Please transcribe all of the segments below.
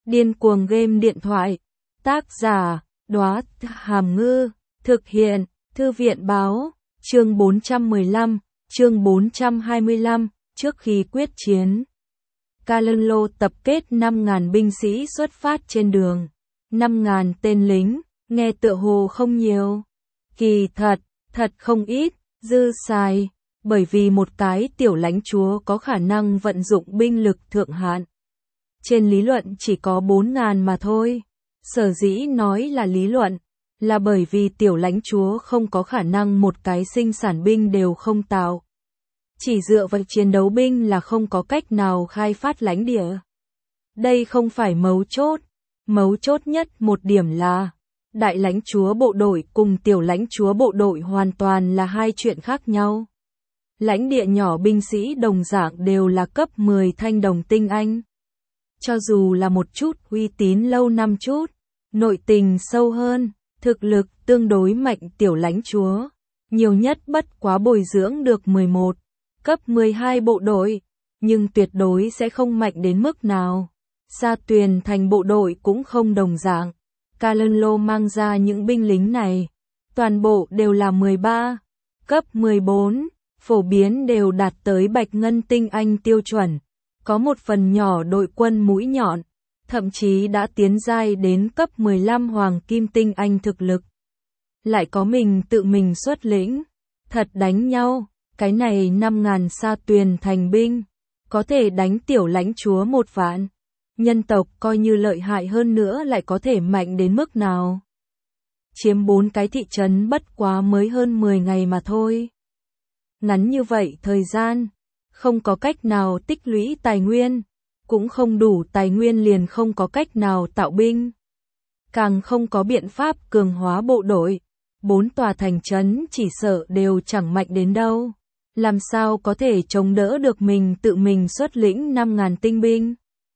Điên cuồng game điện thoại. Tác giả, Đóa Hàm Ngư. Thực hiện, Thư viện báo. Chương 415, chương 425, trước khi quyết chiến. Calendlo tập kết 5.000 binh sĩ xuất phát trên đường. 5.000 tên lính, nghe tựa hồ không nhiều. Kỳ thật không ít, dư xài, bởi vì một cái tiểu lãnh chúa có khả năng vận dụng binh lực thượng hạn. Trên lý luận chỉ có 4.000 mà thôi. Sở dĩ nói là lý luận, là bởi vì tiểu lãnh chúa không có khả năng một cái sinh sản binh đều không tạo. Chỉ dựa vào chiến đấu binh là không có cách nào khai phát lãnh địa. Đây không phải mấu chốt nhất một điểm là, đại lãnh chúa bộ đội cùng tiểu lãnh chúa bộ đội hoàn toàn là hai chuyện khác nhau. Lãnh địa nhỏ binh sĩ đồng dạng đều là cấp 10 thanh đồng tinh anh. Cho dù là một chút uy tín lâu năm chút, nội tình sâu hơn, thực lực tương đối mạnh tiểu lãnh chúa, nhiều nhất bất quá bồi dưỡng được 11, cấp 12 bộ đội, nhưng tuyệt đối sẽ không mạnh đến mức nào. Sa Tuyền thành bộ đội cũng không đồng dạng. Calendlo mang ra những binh lính này, toàn bộ đều là 13, cấp 14, phổ biến đều đạt tới bạch ngân tinh anh tiêu chuẩn. Có một phần nhỏ đội quân mũi nhọn, thậm chí đã tiến giai đến cấp 15 hoàng kim tinh anh thực lực. Lại có mình tự mình xuất lĩnh, thật đánh nhau, cái này 5.000 Sa Tuyền thành binh, có thể đánh tiểu lãnh chúa 1 vạn. Nhân tộc coi như lợi hại hơn nữa lại có thể mạnh đến mức nào. Chiếm 4 cái thị trấn bất quá mới hơn 10 ngày mà thôi. Ngắn như vậy thời gian, không có cách nào tích lũy tài nguyên, cũng không đủ tài nguyên liền không có cách nào tạo binh. Càng không có biện pháp cường hóa bộ đội, 4 tòa thành trấn chỉ sợ đều chẳng mạnh đến đâu. Làm sao có thể chống đỡ được mình tự mình xuất lĩnh 5.000 tinh binh.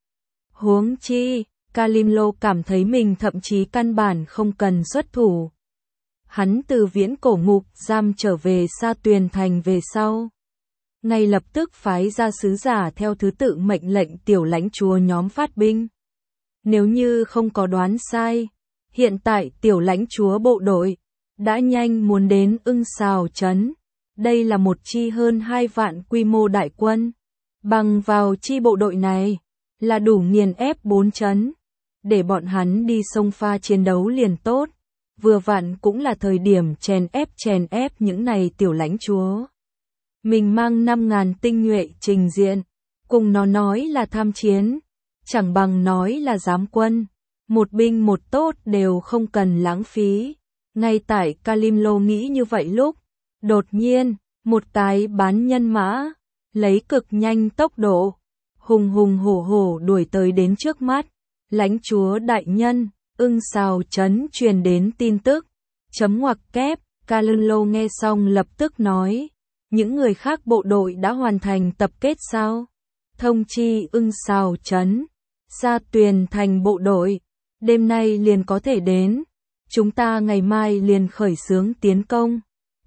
Huống chi, Calendlo cảm thấy mình thậm chí căn bản không cần xuất thủ. Hắn từ viễn cổ ngục giam trở về Sa Tuyền thành về sau, ngay lập tức phái ra sứ giả theo thứ tự mệnh lệnh tiểu lãnh chúa nhóm phát binh. Nếu như không có đoán sai, hiện tại tiểu lãnh chúa bộ đội đã nhanh muốn đến Ưng Sào trấn. Đây là một chi hơn 2 vạn quy mô đại quân. Bằng vào chi bộ đội này, là đủ nghiền ép 4 trấn. Để bọn hắn đi sông pha chiến đấu liền tốt. Vừa vặn cũng là thời điểm chèn ép những này tiểu lãnh chúa. Mình mang 5.000 tinh nhuệ trình diện, cùng nó nói là tham chiến, chẳng bằng nói là giám quân. Một binh một tốt đều không cần lãng phí. Ngay tại Calendlo nghĩ như vậy lúc, đột nhiên, một cái bán nhân mã, lấy cực nhanh tốc độ, hùng hổ đuổi tới đến trước mắt. Lãnh chúa đại nhân, Ưng Sào trấn truyền đến tin tức. Chấm ngoặc kép, Calendlo nghe xong lập tức nói, những người khác bộ đội đã hoàn thành tập kết sao? Thông chi Ưng Sào trấn, Sa Tuyền thành bộ đội, đêm nay liền có thể đến. Chúng ta ngày mai liền khởi xướng tiến công.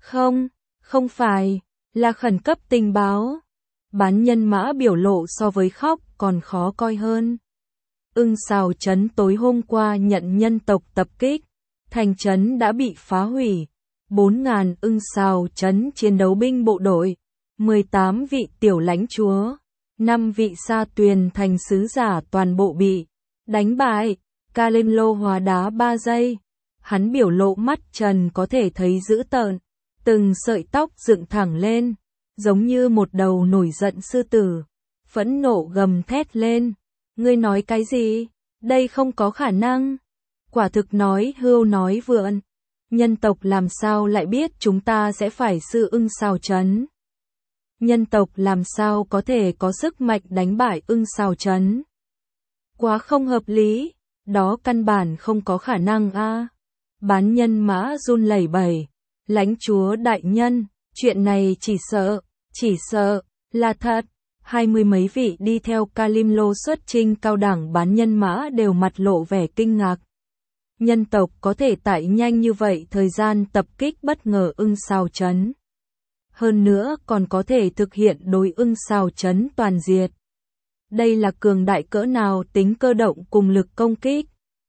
Không phải, là khẩn cấp tình báo. Bán nhân mã biểu lộ so với khóc còn khó coi hơn. Ưng Sào trấn tối hôm qua nhận nhân tộc tập kích, thành trấn đã bị phá hủy. 4.000 Ưng Sào trấn chiến đấu binh bộ đội, 18 vị tiểu lãnh chúa, 5 vị Sa Tuyền thành sứ giả toàn bộ bị đánh bại. Calendlo hóa đá 3 giây. Hắn biểu lộ mắt trần có thể thấy dữ tợn, từng sợi tóc dựng thẳng lên, giống như một đầu nổi giận sư tử, phẫn nộ gầm thét lên. Ngươi nói cái gì? Đây không có khả năng. Quả thực nói hưu nói vượn. Nhân tộc làm sao lại biết chúng ta sẽ phải sư Ưng Sào trấn? Nhân tộc làm sao có thể có sức mạnh đánh bại Ưng Sào trấn? Quá không hợp lý, đó căn bản không có khả năng a. Bán nhân mã run lẩy bẩy, lãnh chúa đại nhân, chuyện này chỉ sợ là thật. 20 mấy vị đi theo Calendlo xuất chinh cao đẳng bán nhân mã đều mặt lộ vẻ kinh ngạc. Nhân tộc có thể tại nhanh như vậy thời gian tập kích bất ngờ Ưng Sào trấn. Hơn nữa còn có thể thực hiện đối Ưng Sào trấn toàn diệt. Đây là cường đại cỡ nào tính cơ động cùng lực công kích.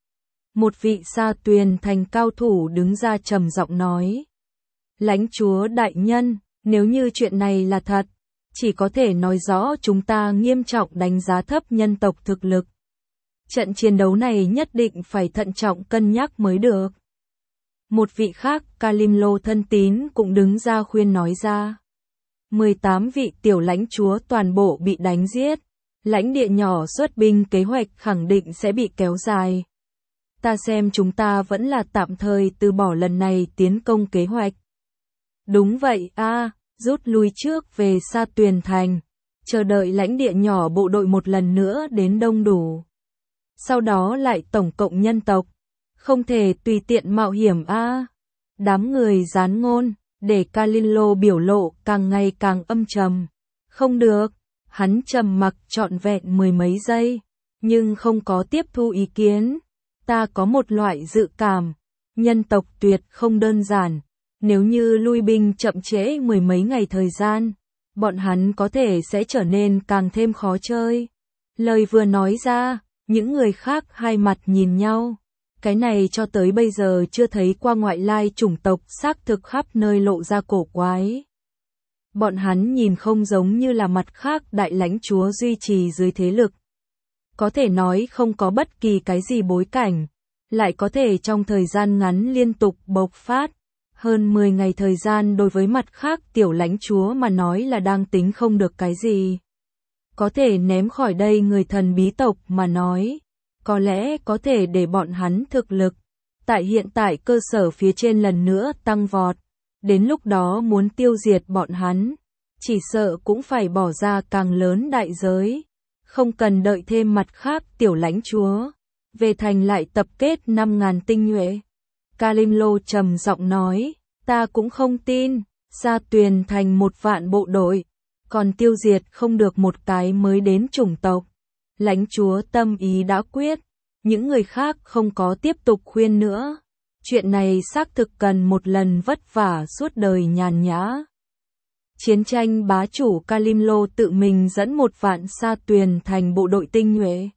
Một vị Sa Tuyền Thành cao thủ đứng ra trầm giọng nói. Lãnh chúa đại nhân, nếu như chuyện này là thật, chỉ có thể nói rõ chúng ta nghiêm trọng đánh giá thấp nhân tộc thực lực. Trận chiến đấu này nhất định phải thận trọng cân nhắc mới được. Một vị khác, Kalim Lô thân tín cũng đứng ra khuyên nói ra. 18 vị tiểu lãnh chúa toàn bộ bị đánh giết. Lãnh địa nhỏ xuất binh kế hoạch khẳng định sẽ bị kéo dài. Ta xem chúng ta vẫn là tạm thời từ bỏ lần này tiến công kế hoạch. Đúng vậy rút lui trước về Sa Tuyền Thành, chờ đợi lãnh địa nhỏ bộ đội một lần nữa đến đông đủ. Sau đó lại tổng cộng nhân tộc, không thể tùy tiện mạo hiểm Đám người gián ngôn, để Kalilo biểu lộ càng ngày càng âm trầm. Không được, hắn trầm mặc trọn vẹn mười mấy giây, nhưng không có tiếp thu ý kiến. Ta có một loại dự cảm, nhân tộc tuyệt không đơn giản. Nếu như lui binh chậm trễ mười mấy ngày thời gian, bọn hắn có thể sẽ trở nên càng thêm khó chơi. Lời vừa nói ra, những người khác hai mặt nhìn nhau. Cái này cho tới bây giờ chưa thấy qua ngoại lai chủng tộc xác thực khắp nơi lộ ra cổ quái. Bọn hắn nhìn không giống như là mặt khác đại lãnh chúa duy trì dưới thế lực. Có thể nói không có bất kỳ cái gì bối cảnh, lại có thể trong thời gian ngắn liên tục bộc phát. Hơn 10 ngày thời gian đối với mặt khác tiểu lãnh chúa mà nói là đang tính không được cái gì. Có thể ném khỏi đây người thần bí tộc mà nói, có lẽ có thể để bọn hắn thực lực tại hiện tại cơ sở phía trên lần nữa tăng vọt. Đến lúc đó muốn tiêu diệt bọn hắn, chỉ sợ cũng phải bỏ ra càng lớn đại giới. Không cần đợi thêm mặt khác tiểu lãnh chúa, về thành lại tập kết 5.000 tinh nhuệ. Kalim Lô trầm giọng nói, ta cũng không tin, Sa Tuyền Thành 1 vạn bộ đội, còn tiêu diệt không được một cái mới đến chủng tộc. Lãnh chúa tâm ý đã quyết, những người khác không có tiếp tục khuyên nữa. Chuyện này xác thực cần một lần vất vả suốt đời nhàn nhã. Chiến tranh bá chủ Kalim Lô tự mình dẫn 1 vạn Sa Tuyền Thành bộ đội tinh nhuệ.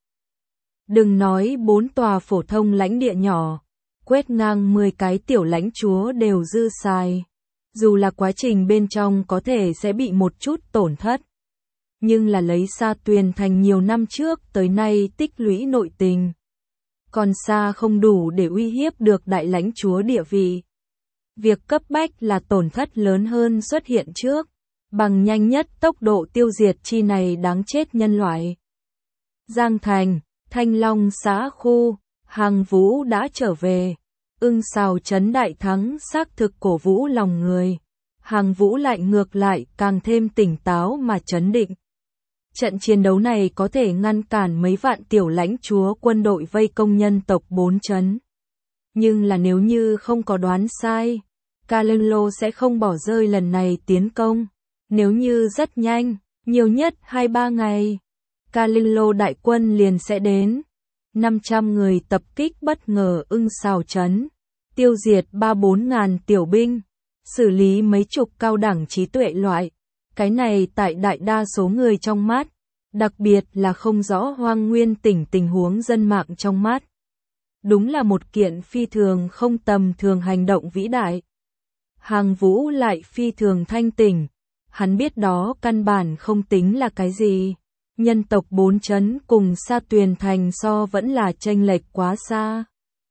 Đừng nói 4 tòa phổ thông lãnh địa nhỏ, quét ngang 10 cái tiểu lãnh chúa đều dư xài. Dù là quá trình bên trong có thể sẽ bị một chút tổn thất, nhưng là lấy Sa Tuyền Thành nhiều năm trước tới nay tích lũy nội tình, còn xa không đủ để uy hiếp được đại lãnh chúa địa vị. Việc cấp bách là tổn thất lớn hơn xuất hiện trước, bằng nhanh nhất tốc độ tiêu diệt chi này đáng chết nhân loại. Giang Thành, Thanh Long xã khu, Hàng Vũ đã trở về. Ưng Sào trấn đại thắng xác thực cổ vũ lòng người. Hàng Vũ lại ngược lại càng thêm tỉnh táo mà trấn định. Trận chiến đấu này có thể ngăn cản mấy vạn tiểu lãnh chúa quân đội vây công nhân tộc 4 trấn. Nhưng là nếu như không có đoán sai, Kalilo sẽ không bỏ rơi lần này tiến công. Nếu như rất nhanh, nhiều nhất 2-3 ngày, Kalilo đại quân liền sẽ đến. 500 người tập kích bất ngờ Ưng Sào trấn, tiêu diệt 3-4 ngàn tiểu binh, xử lý mấy chục cao đẳng trí tuệ loại. Cái này tại đại đa số người trong mắt, đặc biệt là không rõ Hoang Nguyên tỉnh tình huống dân mạng trong mắt. Đúng là một kiện phi thường không tầm thường hành động vĩ đại. Hàng Vũ lại phi thường thanh tỉnh, hắn biết đó căn bản không tính là cái gì. Nhân tộc 4 trấn cùng Sa Tuyền Thành so vẫn là chênh lệch quá xa.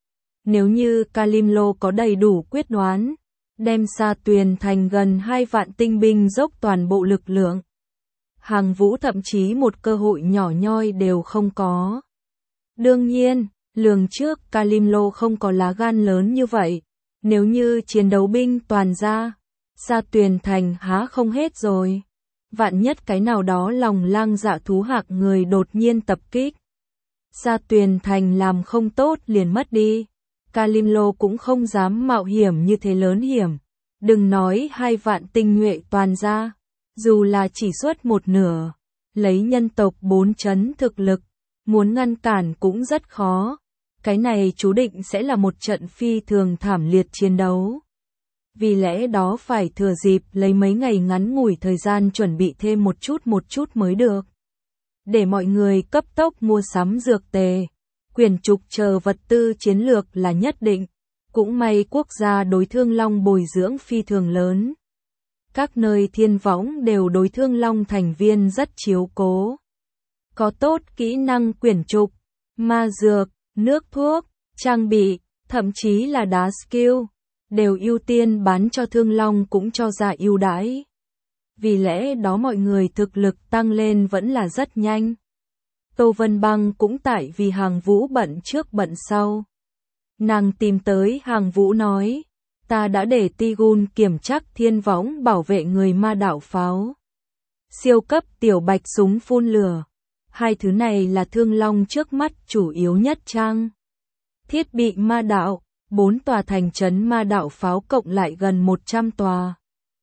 Nếu như Kalim Lô có đầy đủ quyết đoán, đem Sa Tuyền Thành gần 2 vạn tinh binh dốc toàn bộ lực lượng, Hàng Vũ thậm chí một cơ hội nhỏ nhoi đều không có. Đương nhiên, lường trước Kalim Lô không có lá gan lớn như vậy. Nếu như chiến đấu binh toàn ra, Sa Tuyền Thành há không hết rồi. Vạn nhất cái nào đó lòng lang dạ thú hạc người đột nhiên tập kích, Sa Tuyền Thành làm không tốt liền mất đi. Kalim Lô cũng không dám mạo hiểm như thế lớn hiểm. Đừng nói 2 vạn tinh nhuệ toàn ra, dù là chỉ xuất 1/2, lấy nhân tộc 4 trấn thực lực, muốn ngăn cản cũng rất khó. Cái này chú định sẽ là một trận phi thường thảm liệt chiến đấu. Vì lẽ đó phải thừa dịp lấy mấy ngày ngắn ngủi thời gian chuẩn bị thêm một chút mới được. để mọi người cấp tốc mua sắm dược tề, quyển trục chờ vật tư chiến lược là nhất định. Cũng may quốc gia đối Thương Long bồi dưỡng phi thường lớn. Các nơi thiên võng đều đối Thương Long thành viên rất chiếu cố. Có tốt kỹ năng quyển trục, ma dược, nước thuốc, trang bị, thậm chí là đá skill, đều ưu tiên bán cho Thương Long cũng cho ra ưu đãi. Vì lẽ đó mọi người thực lực tăng lên vẫn là rất nhanh. Tô Vân Băng cũng tại vì Hàng Vũ bận trước bận sau. Nàng tìm tới Hàng Vũ nói, ta đã để Tigun kiểm chắc thiên võng bảo vệ người ma đạo pháo. Siêu cấp tiểu bạch súng phun lửa. Hai thứ này là Thương Long trước mắt chủ yếu nhất chăng? Thiết bị ma đạo, 4 tòa thành trấn ma đạo pháo cộng lại gần 100 tòa.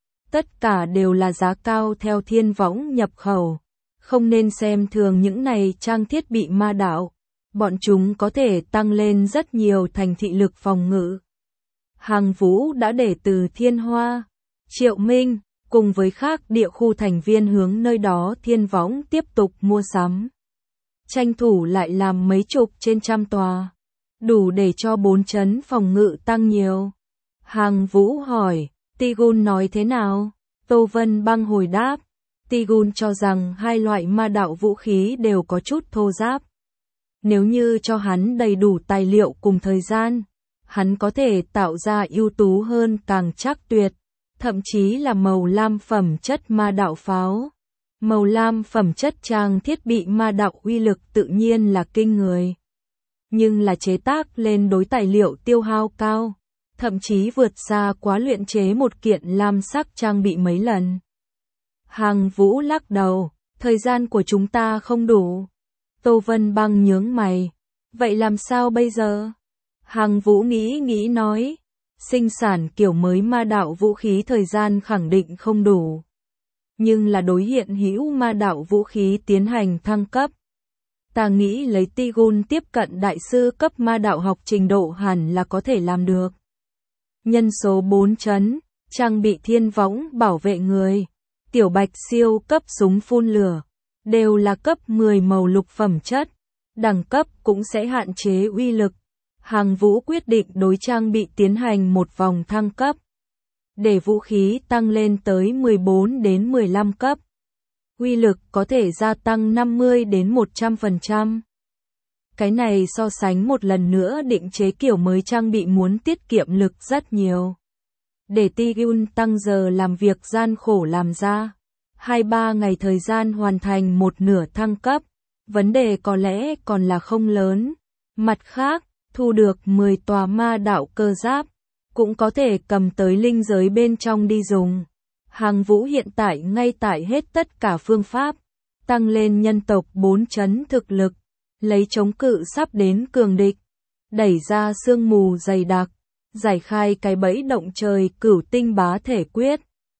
Tất cả đều là giá cao theo thiên võng nhập khẩu. Không nên xem thường những này trang thiết bị ma đạo. Bọn chúng có thể tăng lên rất nhiều thành thị lực phòng ngự. Hàng Vũ đã để từ Thiên Hoa, Triệu Minh, cùng với khác địa khu thành viên hướng nơi đó thiên võng tiếp tục mua sắm. Tranh thủ lại làm mấy chục trên trăm tòa. Đủ để cho 4 trấn phòng ngự tăng nhiều. Hàng Vũ hỏi, Tigun nói thế nào? Tô Vân Băng hồi đáp, Tigun cho rằng hai loại ma đạo vũ khí đều có chút thô ráp. Nếu như cho hắn đầy đủ tài liệu cùng thời gian, hắn có thể tạo ra ưu tú hơn càng chắc tuyệt, thậm chí là màu lam phẩm chất ma đạo pháo. Màu lam phẩm chất trang thiết bị ma đạo uy lực tự nhiên là kinh người. Nhưng là chế tác lên đối tài liệu tiêu hao cao, thậm chí vượt xa quá luyện chế một kiện lam sắc trang bị mấy lần. Hàng Vũ lắc đầu, thời gian của chúng ta không đủ. Tô Vân Băng nhướng mày, vậy làm sao bây giờ? Hàng Vũ nghĩ nói, sinh sản kiểu mới ma đạo vũ khí thời gian khẳng định không đủ. Nhưng là đối hiện hữu ma đạo vũ khí tiến hành thăng cấp. Ta nghĩ lấy Tigun tiếp cận đại sư cấp ma đạo học trình độ hẳn là có thể làm được. Nhân số 4 trấn, trang bị thiên võng bảo vệ người, tiểu bạch siêu cấp súng phun lửa, đều là cấp 10 màu lục phẩm chất, đẳng cấp cũng sẽ hạn chế uy lực. Hàng Vũ quyết định đối trang bị tiến hành một vòng thăng cấp, để vũ khí tăng lên tới 14 đến 15 cấp. Uy lực có thể gia tăng 50 đến 100%. Cái này so sánh một lần nữa định chế kiểu mới trang bị muốn tiết kiệm lực rất nhiều. Để Tigun tăng giờ làm việc gian khổ làm ra, 2-3 ngày thời gian hoàn thành một nửa thăng cấp, vấn đề có lẽ còn là không lớn. Mặt khác, thu được 10 tòa ma đạo cơ giáp, cũng có thể cầm tới linh giới bên trong đi dùng. Hàng Vũ hiện tại ngay tại hết tất cả phương pháp, tăng lên nhân tộc 4 trấn thực lực, lấy chống cự sắp đến cường địch, đẩy ra sương mù dày đặc, giải khai cái bẫy động trời cửu tinh bá thể quyết.